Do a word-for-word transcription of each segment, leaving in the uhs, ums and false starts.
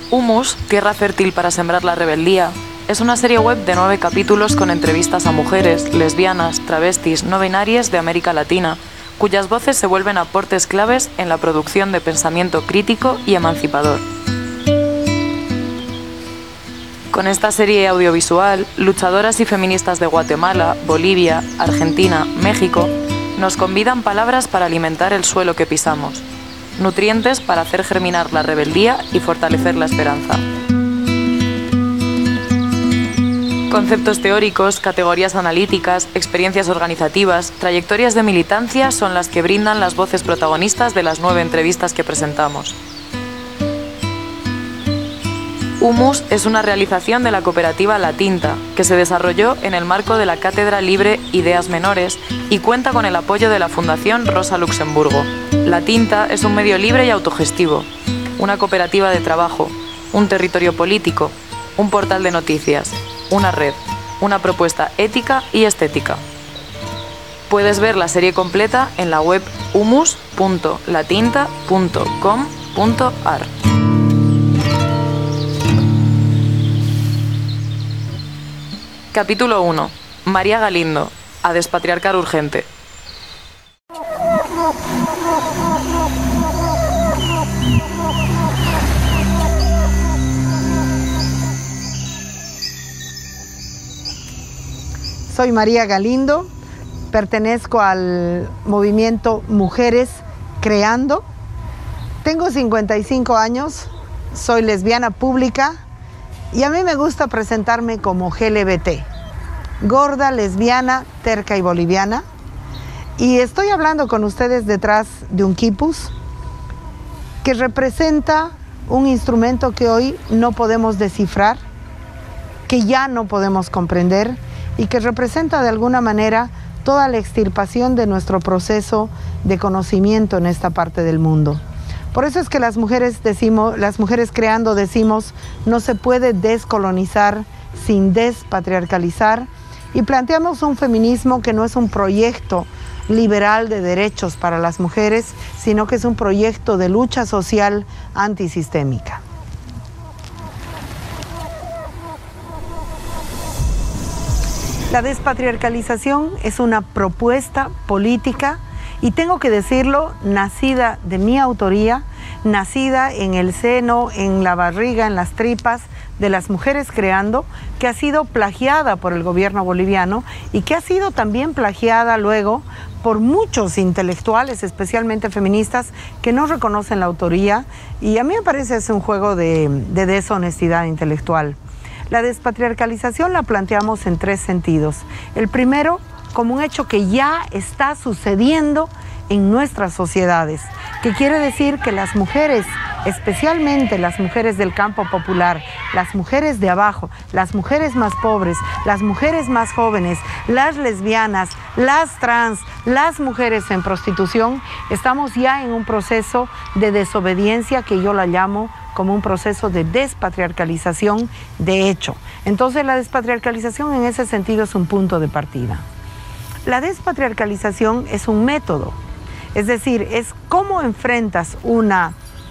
Humus, tierra fértil para sembrar la rebeldía, es una serie web de nueve capítulos con entrevistas a mujeres, lesbianas, travestis, no binarias de América Latina, cuyas voces se vuelven aportes claves en la producción de pensamiento crítico y emancipador. Con esta serie audiovisual, luchadoras y feministas de Guatemala, Bolivia, Argentina, México, nos convidan palabras para alimentar el suelo que pisamos, nutrientes para hacer germinar la rebeldía y fortalecer la esperanza. Conceptos teóricos, categorías analíticas, experiencias organizativas, trayectorias de militancia son las que brindan las voces protagonistas de las nueve entrevistas que presentamos. Humus es una realización de la cooperativa La Tinta, que se desarrolló en el marco de la Cátedra Libre Ideas Menores y cuenta con el apoyo de la Fundación Rosa Luxemburgo. La Tinta es un medio libre y autogestivo, una cooperativa de trabajo, un territorio político, un portal de noticias, una red, una propuesta ética y estética. Puedes ver la serie completa en la web humus punto latinta punto com punto ar. Capítulo uno. María Galindo. A despatriarcar urgente. Soy María Galindo, pertenezco al movimiento Mujeres Creando. Tengo cincuenta y cinco años, soy lesbiana pública y a mí me gusta presentarme como G L B T, gorda, lesbiana, terca y boliviana. Y estoy hablando con ustedes detrás de un quipus que representa un instrumento que hoy no podemos descifrar, que ya no podemos comprender, y que representa de alguna manera toda la extirpación de nuestro proceso de conocimiento en esta parte del mundo. Por eso es que las mujeres decimos, las mujeres creando decimos, no se puede descolonizar sin despatriarcalizar, y planteamos un feminismo que no es un proyecto liberal de derechos para las mujeres, sino que es un proyecto de lucha social antisistémica. La despatriarcalización es una propuesta política y tengo que decirlo, nacida de mi autoría, nacida en el seno, en la barriga, en las tripas de las mujeres creando, que ha sido plagiada por el gobierno boliviano y que ha sido también plagiada luego por muchos intelectuales, especialmente feministas, que no reconocen la autoría, y a mí me parece es un juego de, de deshonestidad intelectual. La despatriarcalización la planteamos en tres sentidos. El primero, como un hecho que ya está sucediendo en nuestras sociedades, que quiere decir que las mujeres, especialmente las mujeres del campo popular, las mujeres de abajo, las mujeres más pobres, las mujeres más jóvenes, las lesbianas, las trans, las mujeres en prostitución, estamos ya en un proceso de desobediencia que yo la llamo como un proceso de despatriarcalización de hecho. Entonces la despatriarcalización en ese sentido es un punto de partida. La despatriarcalización es un método, es decir, es cómo enfrentas una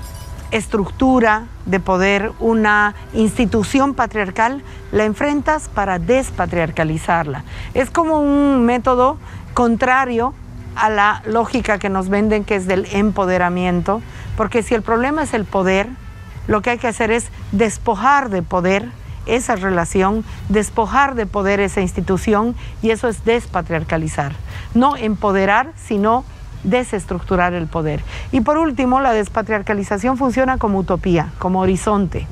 estructura de poder, una institución patriarcal, la enfrentas para despatriarcalizarla. Es como un método contrario a la lógica que nos venden, que es del empoderamiento, porque si el problema es el poder, lo que hay que hacer es despojar de poder esa relación, despojar de poder esa institución, y eso es despatriarcalizar. No empoderar, sino desestructurar el poder. Y por último, la despatriarcalización funciona como utopía, como horizonte.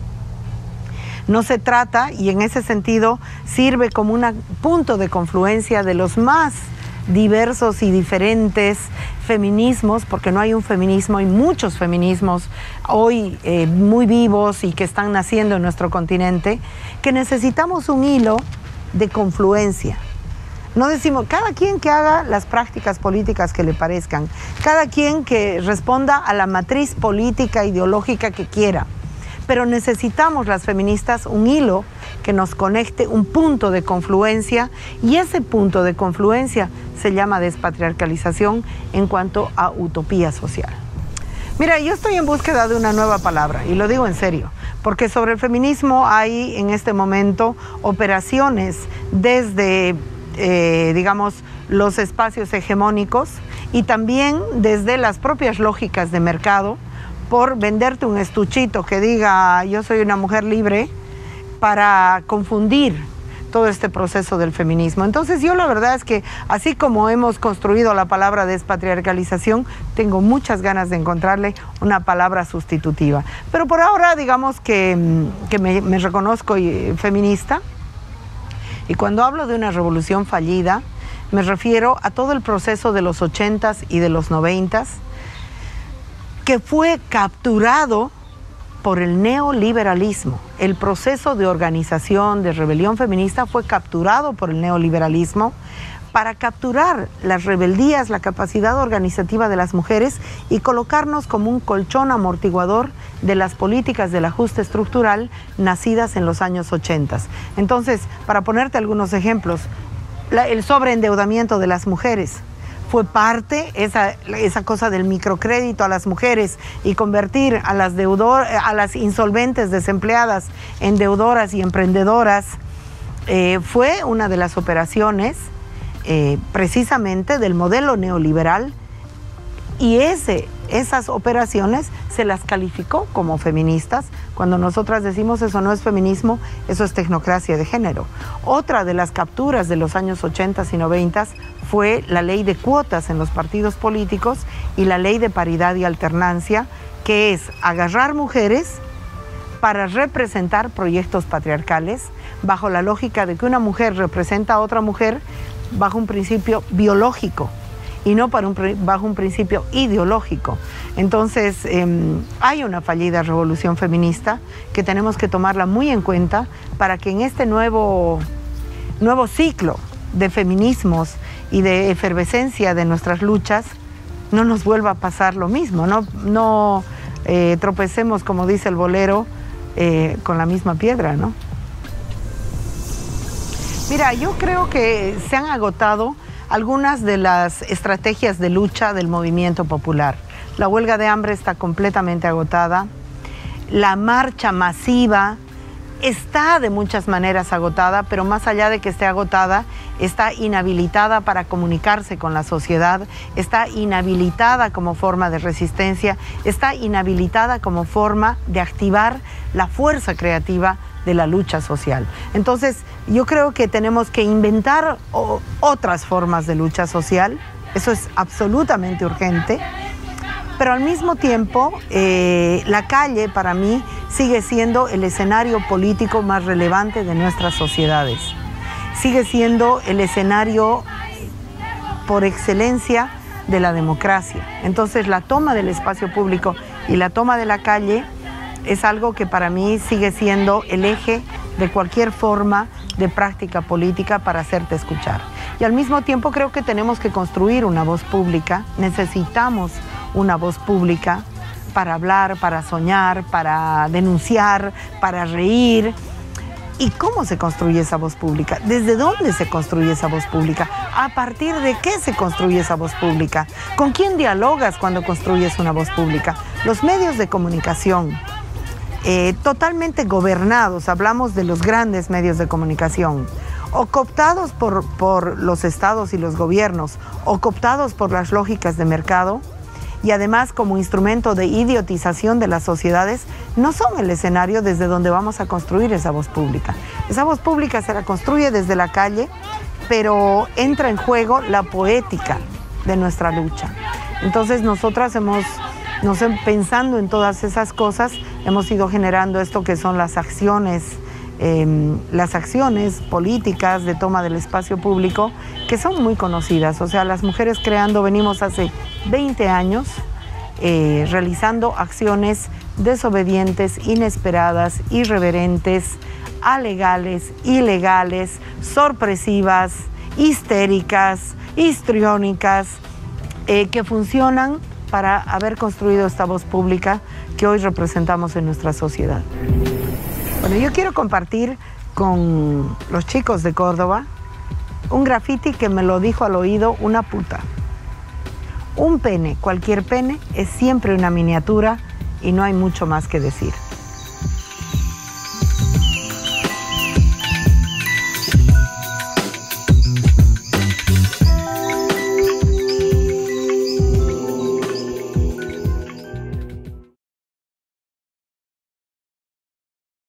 No se trata, y en ese sentido sirve como un punto de confluencia de los más diversos y diferentes feminismos, porque no hay un feminismo, hay muchos feminismos hoy eh, muy vivos y que están naciendo en nuestro continente, que necesitamos un hilo de confluencia. No decimos, cada quien que haga las prácticas políticas que le parezcan, cada quien que responda a la matriz política, ideológica que quiera, pero necesitamos las feministas un hilo que nos conecte, un punto de confluencia, y ese punto de confluencia se llama despatriarcalización en cuanto a utopía social. Mira, yo estoy en búsqueda de una nueva palabra, y lo digo en serio, porque sobre el feminismo hay en este momento operaciones desde, eh, digamos, los espacios hegemónicos y también desde las propias lógicas de mercado, por venderte un estuchito que diga yo soy una mujer libre, para confundir todo este proceso del feminismo. Entonces yo la verdad es que así como hemos construido la palabra despatriarcalización, tengo muchas ganas de encontrarle una palabra sustitutiva. Pero por ahora digamos que, que me, me reconozco feminista, y cuando hablo de una revolución fallida me refiero a todo el proceso de los ochentas y de los noventas que fue capturado por el neoliberalismo. El proceso de organización, de rebelión feminista fue capturado por el neoliberalismo para capturar las rebeldías, la capacidad organizativa de las mujeres y colocarnos como un colchón amortiguador de las políticas del ajuste estructural nacidas en los años ochenta. Entonces, para ponerte algunos ejemplos, la, el sobreendeudamiento de las mujeres fue parte, esa, esa cosa del microcrédito a las mujeres y convertir a las, deudor, a las insolventes desempleadas en deudoras y emprendedoras, eh, fue una de las operaciones eh, precisamente del modelo neoliberal, y ese, esas operaciones se las calificó como feministas, cuando nosotras decimos eso no es feminismo, eso es tecnocracia de género. Otra de las capturas de los años ochenta y noventa fue la ley de cuotas en los partidos políticos y la ley de paridad y alternancia, que es agarrar mujeres para representar proyectos patriarcales bajo la lógica de que una mujer representa a otra mujer bajo un principio biológico y no para un, bajo un principio ideológico. Entonces, eh, hay una fallida revolución feminista que tenemos que tomarla muy en cuenta para que en este nuevo, nuevo ciclo de feminismos y de efervescencia de nuestras luchas no nos vuelva a pasar lo mismo, no, no eh, tropecemos, como dice el bolero, eh, con la misma piedra, ¿no? Mira, yo creo que se han agotado algunas de las estrategias de lucha del movimiento popular. La huelga de hambre está completamente agotada. La marcha masiva está de muchas maneras agotada, pero más allá de que esté agotada, está inhabilitada para comunicarse con la sociedad, está inhabilitada como forma de resistencia, está inhabilitada como forma de activar la fuerza creativa de la lucha social. Entonces, yo creo que tenemos que inventar o, otras formas de lucha social, eso es absolutamente urgente, pero al mismo tiempo, eh, la calle para mí sigue siendo el escenario político más relevante de nuestras sociedades. Sigue siendo el escenario por excelencia de la democracia. Entonces, la toma del espacio público y la toma de la calle es algo que para mí sigue siendo el eje de cualquier forma de práctica política para hacerte escuchar. Y al mismo tiempo creo que tenemos que construir una voz pública, necesitamos una voz pública para hablar, para soñar, para denunciar, para reír. ¿Y cómo se construye esa voz pública? ¿Desde dónde se construye esa voz pública? ¿A partir de qué se construye esa voz pública? ¿Con quién dialogas cuando construyes una voz pública? Los medios de comunicación, Eh, totalmente gobernados, hablamos de los grandes medios de comunicación, o cooptados por, por los estados y los gobiernos, o cooptados por las lógicas de mercado, y además como instrumento de idiotización de las sociedades, no son el escenario desde donde vamos a construir esa voz pública. Esa voz pública se la construye desde la calle, pero entra en juego la poética de nuestra lucha. Entonces nosotras hemos... Nos, pensando en todas esas cosas, hemos ido generando esto que son las acciones, eh, las acciones políticas de toma del espacio público, que son muy conocidas. O sea, las mujeres creando, venimos hace veinte años eh, realizando acciones desobedientes, inesperadas, irreverentes, alegales, ilegales, sorpresivas, histéricas, histriónicas, eh, que funcionan para haber construido esta voz pública que hoy representamos en nuestra sociedad. Bueno, yo quiero compartir con los chicos de Córdoba un graffiti que me lo dijo al oído una puta. Un pene, cualquier pene, es siempre una miniatura y no hay mucho más que decir.